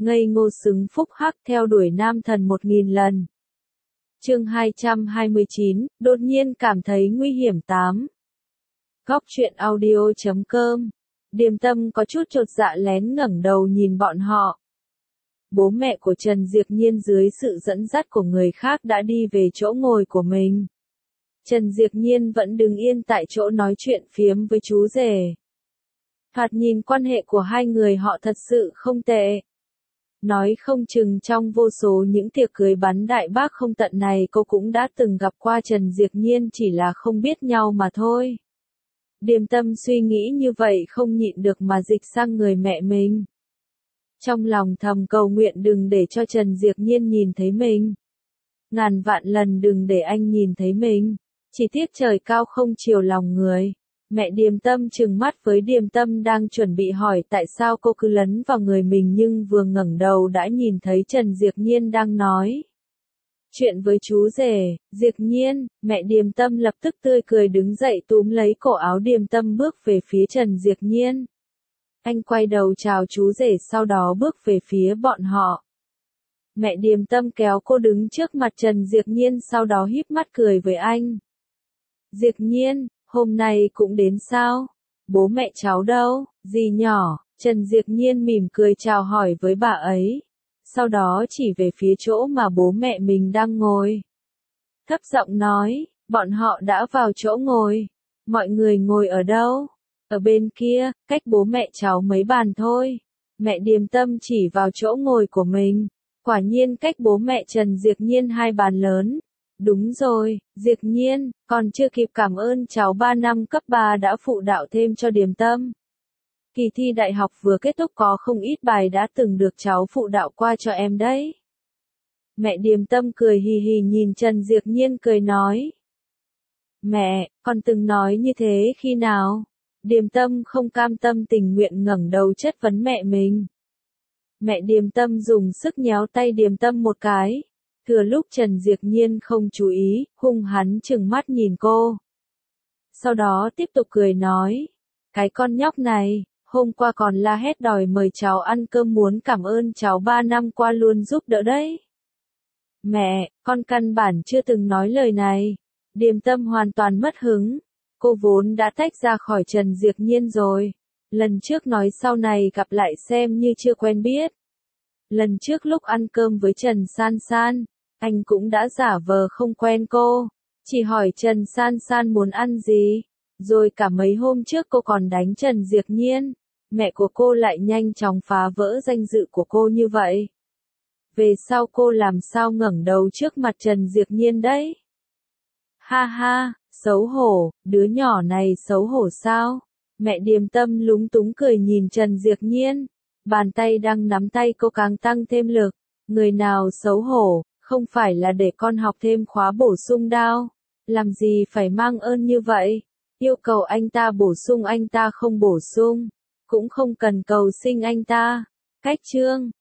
ngây ngô xứng phúc hắc theo đuổi nam thần 1000 lần. Chương 229, đột nhiên cảm thấy nguy hiểm 8. Góc truyện audio.com. Điềm Tâm có chút chột dạ lén ngẩng đầu nhìn bọn họ. Bố mẹ của Trần Diệp Nhiên dưới sự dẫn dắt của người khác đã đi về chỗ ngồi của mình. Trần Diệp Nhiên vẫn đứng yên tại chỗ nói chuyện phiếm với chú rể. Thoạt nhìn quan hệ của hai người họ thật sự không tệ. Nói không chừng trong vô số những tiệc cưới bắn đại bác không tận này cô cũng đã từng gặp qua Trần Diệp Nhiên, chỉ là không biết nhau mà thôi. Điềm Tâm suy nghĩ như vậy không nhịn được mà dịch sang người mẹ mình. Trong lòng thầm cầu nguyện đừng để cho Trần Diệp Nhiên nhìn thấy mình. Ngàn vạn lần đừng để anh nhìn thấy mình. Chỉ tiếc trời cao không chiều lòng người. Mẹ Điềm Tâm trừng mắt với Điềm Tâm đang chuẩn bị hỏi tại sao cô cứ lấn vào người mình, nhưng vừa ngẩng đầu đã nhìn thấy Trần Diệp Nhiên đang nói chuyện với chú rể. Diệp Nhiên, mẹ Điềm Tâm lập tức tươi cười đứng dậy túm lấy cổ áo Điềm Tâm bước về phía Trần Diệp Nhiên. Anh quay đầu chào chú rể sau đó bước về phía bọn họ. Mẹ Điềm Tâm kéo cô đứng trước mặt Trần Diệp Nhiên sau đó híp mắt cười với anh. Diệp Nhiên, hôm nay cũng đến sao? Bố mẹ cháu đâu? Dì nhỏ? Trần Diệp Nhiên mỉm cười chào hỏi với bà ấy. Sau đó chỉ về phía chỗ mà bố mẹ mình đang ngồi. Thấp giọng nói, bọn họ đã vào chỗ ngồi. Mọi người ngồi ở đâu? Ở bên kia, cách bố mẹ cháu mấy bàn thôi. Mẹ Điềm Tâm chỉ vào chỗ ngồi của mình. Quả nhiên cách bố mẹ Trần Diệp Nhiên 2 bàn lớn. Đúng rồi, Diệp Nhiên, còn chưa kịp cảm ơn cháu 3 năm cấp 3 đã phụ đạo thêm cho Điềm Tâm. Kỳ thi đại học vừa kết thúc có không ít bài đã từng được cháu phụ đạo qua cho em đấy. Mẹ Điềm Tâm cười hì hì nhìn Trần Diệp Nhiên cười nói. Mẹ, con từng nói như thế khi nào? Điềm Tâm không cam tâm tình nguyện ngẩng đầu chất vấn mẹ mình. Mẹ Điềm Tâm dùng sức nhéo tay Điềm Tâm một cái. Thừa lúc Trần Diệp Nhiên không chú ý, hung hắn trừng mắt nhìn cô. Sau đó tiếp tục cười nói. Cái con nhóc này, hôm qua còn la hét đòi mời cháu ăn cơm, muốn cảm ơn cháu 3 năm qua luôn giúp đỡ đấy. Mẹ, con căn bản chưa từng nói lời này. Điềm Tâm hoàn toàn mất hứng. Cô vốn đã tách ra khỏi Trần Diệp Nhiên rồi. Lần trước nói sau này gặp lại xem như chưa quen biết. Lần trước lúc ăn cơm với Trần San San, anh cũng đã giả vờ không quen cô. Chỉ hỏi Trần San San muốn ăn gì. Rồi cả mấy hôm trước cô còn đánh Trần Diệp Nhiên. Mẹ của cô lại nhanh chóng phá vỡ danh dự của cô như vậy. Về sau cô làm sao ngẩng đầu trước mặt Trần Diệp Nhiên đấy? Ha ha, xấu hổ, đứa nhỏ này xấu hổ sao? Mẹ Điềm Tâm lúng túng cười nhìn Trần Diệp Nhiên. Bàn tay đang nắm tay cô càng tăng thêm lực. Người nào xấu hổ, không phải là để con học thêm khóa bổ sung đao. Làm gì phải mang ơn như vậy? Yêu cầu anh ta bổ sung anh ta không bổ sung. Cũng không cần cầu xin anh ta. Cách chương.